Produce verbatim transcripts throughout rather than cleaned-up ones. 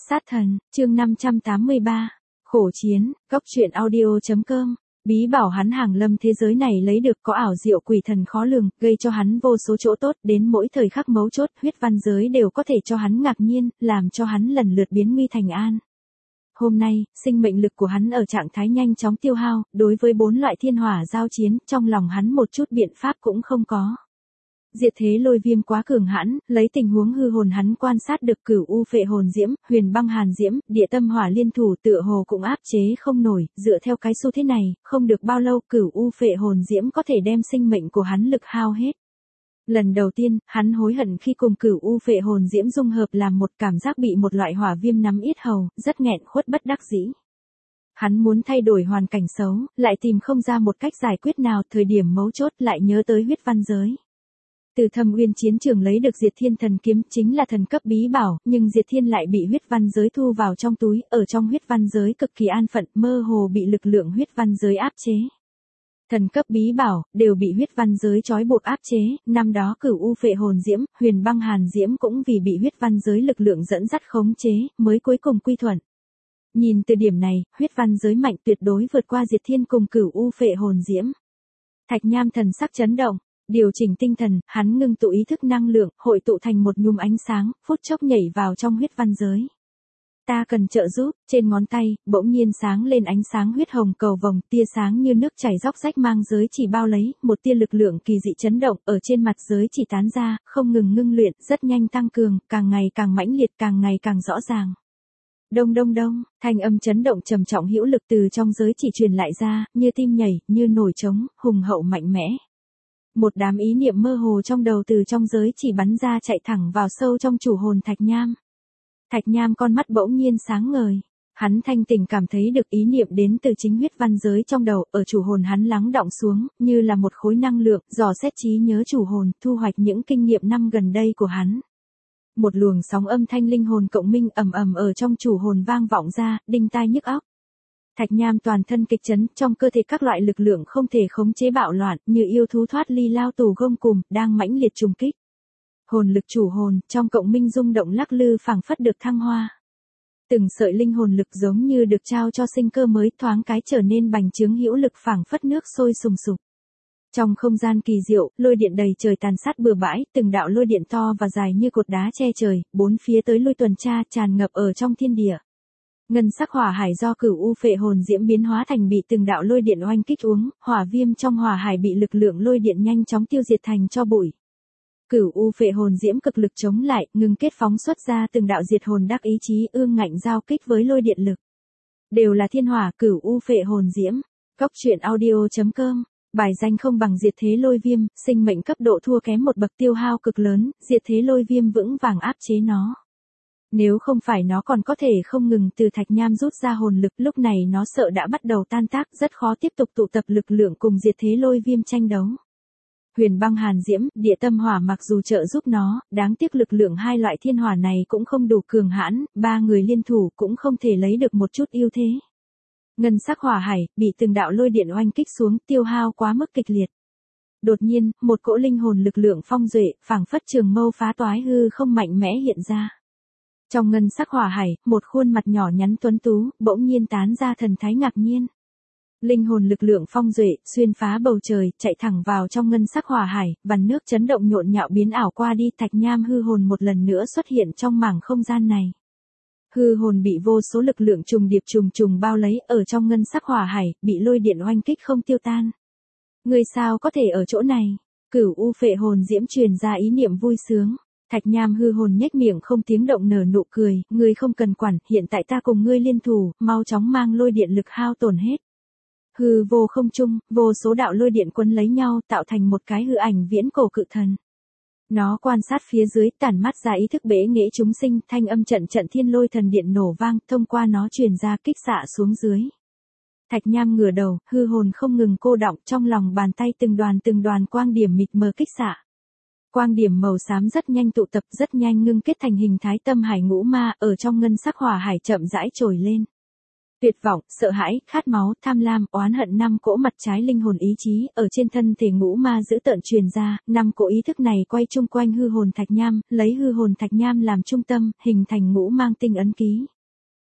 Sát thần, chương năm trăm tám mươi ba. Khổ chiến, góc truyện audio chấm com. Bí bảo hắn hàng lâm thế giới này lấy được có ảo diệu quỷ thần khó lường, gây cho hắn vô số chỗ tốt, đến mỗi thời khắc mấu chốt, huyết văn giới đều có thể cho hắn ngạc nhiên, làm cho hắn lần lượt biến nguy thành an. Hôm nay, sinh mệnh lực của hắn ở trạng thái nhanh chóng tiêu hao, đối với bốn loại thiên hỏa giao chiến, trong lòng hắn một chút biện pháp cũng không có. Diệt thế lôi viêm quá cường hãn, lấy tình huống hư hồn hắn quan sát được cửu u phệ hồn diễm, huyền băng hàn diễm, địa tâm hỏa liên thủ tựa hồ cũng áp chế không nổi, dựa theo cái xu thế này, không được bao lâu cửu u phệ hồn diễm có thể đem sinh mệnh của hắn lực hao hết. Lần đầu tiên, hắn hối hận khi cùng cửu u phệ hồn diễm dung hợp làm một, cảm giác bị một loại hỏa viêm nắm yết hầu, rất nghẹn khuất bất đắc dĩ. Hắn muốn thay đổi hoàn cảnh xấu, lại tìm không ra một cách giải quyết nào, thời điểm mấu chốt lại nhớ tới huyết văn giới. Từ Thâm Uyên chiến trường lấy được Diệt Thiên thần kiếm chính là thần cấp bí bảo, nhưng Diệt Thiên lại bị huyết văn giới thu vào trong túi, ở trong huyết văn giới cực kỳ an phận, mơ hồ bị lực lượng huyết văn giới áp chế. Thần cấp bí bảo đều bị huyết văn giới trói buộc áp chế, năm đó cửu u phệ hồn diễm, huyền băng hàn diễm cũng vì bị huyết văn giới lực lượng dẫn dắt khống chế, mới cuối cùng quy thuận. Nhìn từ điểm này, huyết văn giới mạnh tuyệt đối vượt qua Diệt Thiên cùng cửu u phệ hồn diễm. Thạch Nham thần sắc chấn động. Điều chỉnh tinh thần, hắn ngưng tụ ý thức năng lượng, hội tụ thành một nhúm ánh sáng, phút chốc nhảy vào trong huyết văn giới. Ta cần trợ giúp, trên ngón tay, bỗng nhiên sáng lên ánh sáng huyết hồng cầu vồng, tia sáng như nước chảy róc rách mang giới chỉ bao lấy, một tia lực lượng kỳ dị chấn động, ở trên mặt giới chỉ tán ra, không ngừng ngưng luyện, rất nhanh tăng cường, càng ngày càng mãnh liệt, càng ngày càng rõ ràng. Đông đông đông, thanh âm chấn động trầm trọng hữu lực từ trong giới chỉ truyền lại ra, như tim nhảy, như nổi trống, hùng hậu mạnh mẽ. Một đám ý niệm mơ hồ trong đầu từ trong giới chỉ bắn ra chạy thẳng vào sâu trong chủ hồn Thạch Nham. Thạch Nham con mắt bỗng nhiên sáng ngời. Hắn thanh tỉnh cảm thấy được ý niệm đến từ chính huyết văn giới trong đầu, ở chủ hồn hắn lắng đọng xuống, như là một khối năng lượng, dò xét trí nhớ chủ hồn, thu hoạch những kinh nghiệm năm gần đây của hắn. Một luồng sóng âm thanh linh hồn cộng minh ầm ầm ở trong chủ hồn vang vọng ra, đinh tai nhức óc. Thạch Nham toàn thân kịch chấn, trong cơ thể các loại lực lượng không thể khống chế bạo loạn, như yêu thú thoát ly lao tù gông cùm, đang mãnh liệt trùng kích. Hồn lực chủ hồn, trong cộng minh rung động lắc lư phảng phất được thăng hoa. Từng sợi linh hồn lực giống như được trao cho sinh cơ mới, thoáng cái trở nên bành trướng hữu lực phảng phất nước sôi sùng sục. Trong không gian kỳ diệu, lôi điện đầy trời tàn sát bừa bãi, từng đạo lôi điện to và dài như cột đá che trời, bốn phía tới lui tuần tra tràn ngập ở trong thiên địa. Ngân sắc hỏa hải do cửu u phệ hồn diễm biến hóa thành bị từng đạo lôi điện oanh kích uống, hỏa viêm trong hỏa hải bị lực lượng lôi điện nhanh chóng tiêu diệt thành tro bụi. Cửu u phệ hồn diễm cực lực chống lại, ngừng kết phóng xuất ra từng đạo diệt hồn đắc ý chí ương ngạnh giao kích với lôi điện lực. Đều là thiên hỏa cửu u phệ hồn diễm. Góc truyện audio chấm com. Bài danh không bằng diệt thế lôi viêm, sinh mệnh cấp độ thua kém một bậc tiêu hao cực lớn, diệt thế lôi viêm vững vàng áp chế nó. Nếu không phải nó còn có thể không ngừng từ Thạch Nham rút ra hồn lực, lúc này nó sợ đã bắt đầu tan tác, rất khó tiếp tục tụ tập lực lượng cùng diệt thế lôi viêm tranh đấu. Huyền băng hàn diễm, địa tâm hỏa mặc dù trợ giúp nó, đáng tiếc lực lượng hai loại thiên hỏa này cũng không đủ cường hãn, ba người liên thủ cũng không thể lấy được một chút ưu thế. Ngân sắc hỏa hải, bị từng đạo lôi điện oanh kích xuống, tiêu hao quá mức kịch liệt. Đột nhiên, một cỗ linh hồn lực lượng phong duệ, phảng phất trường mâu phá toái hư không mạnh mẽ hiện ra. Trong ngân sắc hỏa hải, một khuôn mặt nhỏ nhắn tuấn tú, bỗng nhiên tán ra thần thái ngạc nhiên. Linh hồn lực lượng phong duệ, xuyên phá bầu trời, chạy thẳng vào trong ngân sắc hỏa hải, vằn nước chấn động nhộn nhạo biến ảo qua đi, Thạch Nham hư hồn một lần nữa xuất hiện trong mảng không gian này. Hư hồn bị vô số lực lượng trùng điệp trùng trùng bao lấy, ở trong ngân sắc hỏa hải, bị lôi điện oanh kích không tiêu tan. Người sao có thể ở chỗ này? Cửu u phệ hồn diễm truyền ra ý niệm vui sướng. Thạch Nham hư hồn nhếch miệng không tiếng động nở nụ cười, ngươi không cần quản, hiện tại ta cùng ngươi liên thủ, mau chóng mang lôi điện lực hao tổn hết. Hư vô không trung, vô số đạo lôi điện quấn lấy nhau, tạo thành một cái hư ảnh viễn cổ cự thần. Nó quan sát phía dưới, tản mắt ra ý thức bế nghệ chúng sinh, thanh âm trận trận thiên lôi thần điện nổ vang, thông qua nó truyền ra kích xạ xuống dưới. Thạch Nham ngửa đầu, hư hồn không ngừng cô đọng, trong lòng bàn tay từng đoàn từng đoàn quang điểm mịt mờ kích xạ. Quang điểm màu xám rất nhanh tụ tập, rất nhanh ngưng kết thành hình thái tâm hải ngũ ma, ở trong ngân sắc hỏa hải chậm rãi trồi lên. Tuyệt vọng, sợ hãi, khát máu, tham lam, oán hận năm cỗ mặt trái linh hồn ý chí, ở trên thân thể ngũ ma giữ tợn truyền ra, năm cỗ ý thức này quay chung quanh hư hồn Thạch Nham, lấy hư hồn Thạch Nham làm trung tâm, hình thành ngũ mang tinh ấn ký.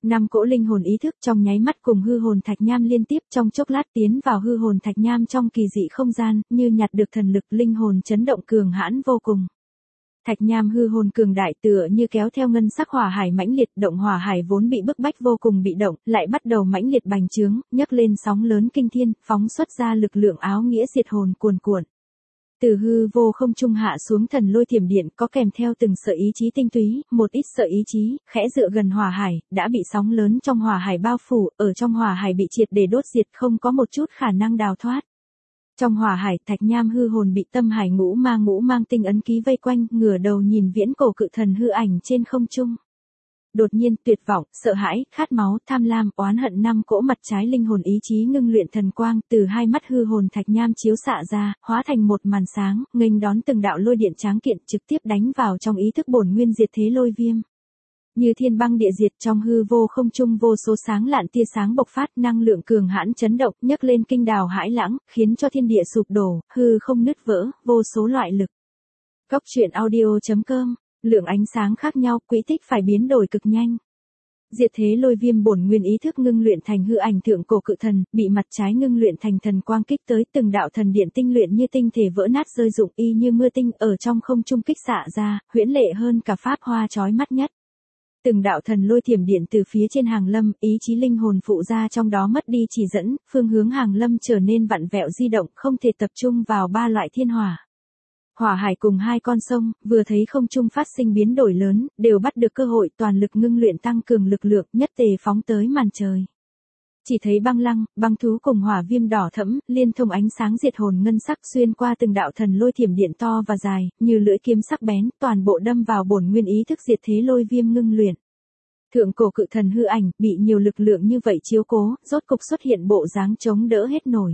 Năm cỗ linh hồn ý thức trong nháy mắt cùng hư hồn thạch nham liên tiếp trong chốc lát tiến vào hư hồn thạch nham trong kỳ dị không gian, như nhặt được thần lực linh hồn chấn động cường hãn vô cùng. Thạch nham hư hồn cường đại tựa như kéo theo ngân sắc hỏa hải mãnh liệt, động hỏa hải vốn bị bức bách vô cùng bị động, lại bắt đầu mãnh liệt bành trướng, nhấc lên sóng lớn kinh thiên, phóng xuất ra lực lượng áo nghĩa diệt hồn cuồn cuộn. Từ hư vô không trung hạ xuống thần lôi thiểm điện có kèm theo từng sợi ý chí tinh túy, một ít sợi ý chí, khẽ dựa gần hỏa hải, đã bị sóng lớn trong hỏa hải bao phủ, ở trong hỏa hải bị triệt để đốt diệt không có một chút khả năng đào thoát. Trong hỏa hải, thạch nham hư hồn bị tâm hải ngũ ma ngũ mang tinh ấn ký vây quanh, ngửa đầu nhìn viễn cổ cự thần hư ảnh trên không trung. Đột nhiên, tuyệt vọng, sợ hãi, khát máu, tham lam, oán hận năm cỗ mặt trái linh hồn ý chí ngưng luyện thần quang, từ hai mắt hư hồn thạch nham chiếu xạ ra, hóa thành một màn sáng, nghênh đón từng đạo lôi điện tráng kiện trực tiếp đánh vào trong ý thức bổn nguyên diệt thế lôi viêm. Như thiên băng địa diệt trong hư vô không trung vô số sáng lạn tia sáng bộc phát, năng lượng cường hãn chấn động, nhấc lên kinh đào hãi lãng, khiến cho thiên địa sụp đổ, hư không nứt vỡ, vô số loại lực. Góc truyện audio chấm com. Lượng ánh sáng khác nhau, quỹ tích phải biến đổi cực nhanh. Diệt thế lôi viêm bổn nguyên ý thức ngưng luyện thành hư ảnh thượng cổ cự thần, bị mặt trái ngưng luyện thành thần quang kích tới, từng đạo thần điện tinh luyện như tinh thể vỡ nát rơi rụng y như mưa tinh ở trong không trung kích xạ ra, huyễn lệ hơn cả pháp hoa chói mắt nhất. Từng đạo thần lôi thiểm điện từ phía trên hàng lâm, ý chí linh hồn phụ ra trong đó mất đi chỉ dẫn, phương hướng hàng lâm trở nên vặn vẹo di động, không thể tập trung vào ba loại thiên hỏa. Hỏa hải cùng hai con sông, vừa thấy không trung phát sinh biến đổi lớn, đều bắt được cơ hội toàn lực ngưng luyện tăng cường lực lượng nhất tề phóng tới màn trời. Chỉ thấy băng lăng, băng thú cùng hỏa viêm đỏ thẫm, liên thông ánh sáng diệt hồn ngân sắc xuyên qua từng đạo thần lôi thiểm điện to và dài, như lưỡi kiếm sắc bén, toàn bộ đâm vào bổn nguyên ý thức diệt thế lôi viêm ngưng luyện. Thượng cổ cự thần hư ảnh, bị nhiều lực lượng như vậy chiếu cố, rốt cục xuất hiện bộ dáng chống đỡ hết nổi.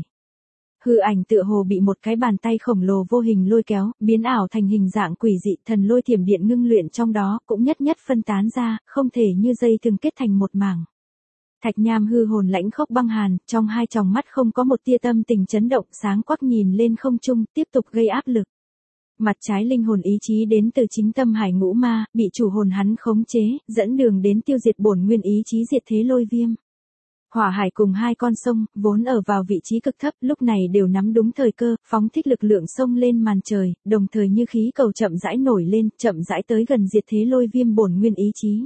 Hư ảnh tựa hồ bị một cái bàn tay khổng lồ vô hình lôi kéo, biến ảo thành hình dạng quỷ dị, thần lôi thiểm điện ngưng luyện trong đó, cũng nhất nhất phân tán ra, không thể như dây thường kết thành một mảng. Thạch nham hư hồn lãnh khốc băng hàn, trong hai tròng mắt không có một tia tâm tình chấn động, sáng quắc nhìn lên không trung, tiếp tục gây áp lực. Mặt trái linh hồn ý chí đến từ chính tâm hải ngũ ma, bị chủ hồn hắn khống chế, dẫn đường đến tiêu diệt bổn nguyên ý chí diệt thế lôi viêm. Hỏa hải cùng hai con sông, vốn ở vào vị trí cực thấp, lúc này đều nắm đúng thời cơ, phóng thích lực lượng sông lên màn trời, đồng thời như khí cầu chậm rãi nổi lên, chậm rãi tới gần diệt thế lôi viêm bổn nguyên ý chí.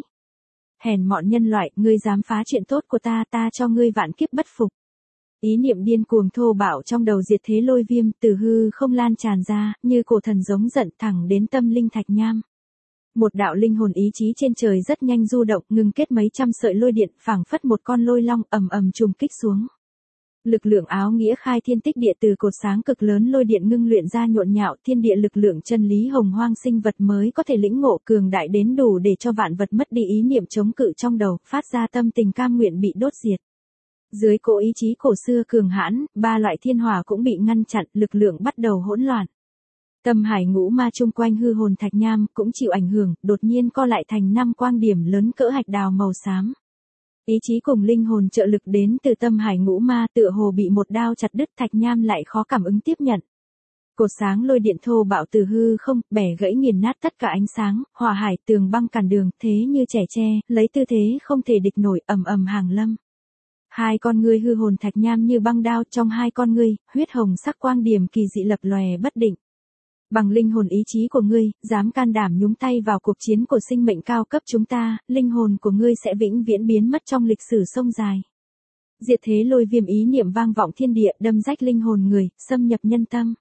Hèn mọn nhân loại, ngươi dám phá chuyện tốt của ta, ta cho ngươi vạn kiếp bất phục. Ý niệm điên cuồng thô bạo trong đầu diệt thế lôi viêm, từ hư không lan tràn ra, như cổ thần giống giận thẳng đến tâm linh thạch nham. Một đạo linh hồn ý chí trên trời rất nhanh du động, ngưng kết mấy trăm sợi lôi điện, phảng phất một con lôi long ầm ầm trùng kích xuống. Lực lượng áo nghĩa khai thiên tích địa từ cột sáng cực lớn lôi điện ngưng luyện ra nhộn nhạo, thiên địa lực lượng chân lý hồng hoang sinh vật mới có thể lĩnh ngộ cường đại đến đủ để cho vạn vật mất đi ý niệm chống cự trong đầu, phát ra tâm tình cam nguyện bị đốt diệt. Dưới cỗ ý chí cổ xưa cường hãn, ba loại thiên hỏa cũng bị ngăn chặn, lực lượng bắt đầu hỗn loạn. Tâm hải ngũ ma chung quanh hư hồn thạch nham cũng chịu ảnh hưởng, đột nhiên co lại thành năm quang điểm lớn cỡ hạch đào màu xám. Ý chí cùng linh hồn trợ lực đến từ tâm hải ngũ ma tựa hồ bị một đao chặt đứt, thạch nham lại khó cảm ứng tiếp nhận. Cột sáng lôi điện thô bạo từ hư không, bẻ gãy nghiền nát tất cả ánh sáng, hỏa hải tường băng cản đường, thế như trẻ tre, lấy tư thế không thể địch nổi, ầm ầm hàng lâm. Hai con ngươi hư hồn thạch nham như băng đao, trong hai con ngươi, huyết hồng sắc quang điểm kỳ dị lập lòe bất định. Bằng linh hồn ý chí của ngươi, dám can đảm nhúng tay vào cuộc chiến của sinh mệnh cao cấp chúng ta, linh hồn của ngươi sẽ vĩnh viễn biến mất trong lịch sử sông dài. Diệt thế lôi viêm ý niệm vang vọng thiên địa, đâm rách linh hồn người, xâm nhập nhân tâm.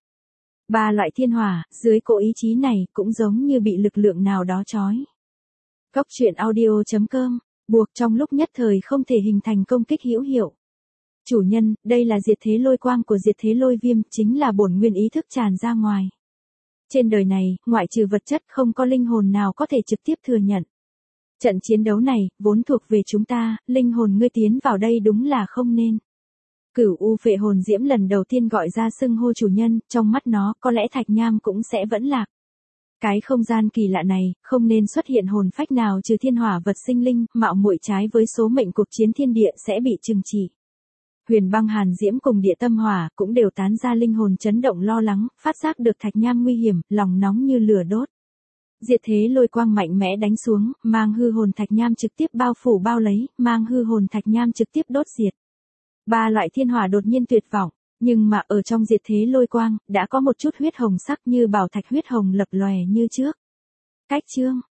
Ba loại thiên hỏa, dưới cỗ ý chí này, cũng giống như bị lực lượng nào đó trói. Góc truyện audio chấm com, buộc trong lúc nhất thời không thể hình thành công kích hữu hiệu. Chủ nhân, đây là diệt thế lôi quang của diệt thế lôi viêm, chính là bổn nguyên ý thức tràn ra ngoài. Trên đời này, ngoại trừ vật chất không có linh hồn nào có thể trực tiếp thừa nhận. Trận chiến đấu này, vốn thuộc về chúng ta, linh hồn ngươi tiến vào đây đúng là không nên. Cửu U phệ hồn diễm lần đầu tiên gọi ra xưng hô chủ nhân, trong mắt nó, có lẽ thạch nham cũng sẽ vẫn lạc. Cái không gian kỳ lạ này, không nên xuất hiện hồn phách nào trừ thiên hỏa vật sinh linh, mạo muội trái với số mệnh cuộc chiến thiên địa sẽ bị trừng trị. Huyền băng hàn diễm cùng địa tâm hỏa cũng đều tán ra linh hồn chấn động lo lắng, phát giác được thạch nham nguy hiểm, lòng nóng như lửa đốt. Diệt thế lôi quang mạnh mẽ đánh xuống, mang hư hồn thạch nham trực tiếp bao phủ bao lấy, mang hư hồn thạch nham trực tiếp đốt diệt. Ba loại thiên hỏa đột nhiên tuyệt vọng, nhưng mà ở trong diệt thế lôi quang, đã có một chút huyết hồng sắc như bảo thạch huyết hồng lập lòe như trước. Cách chương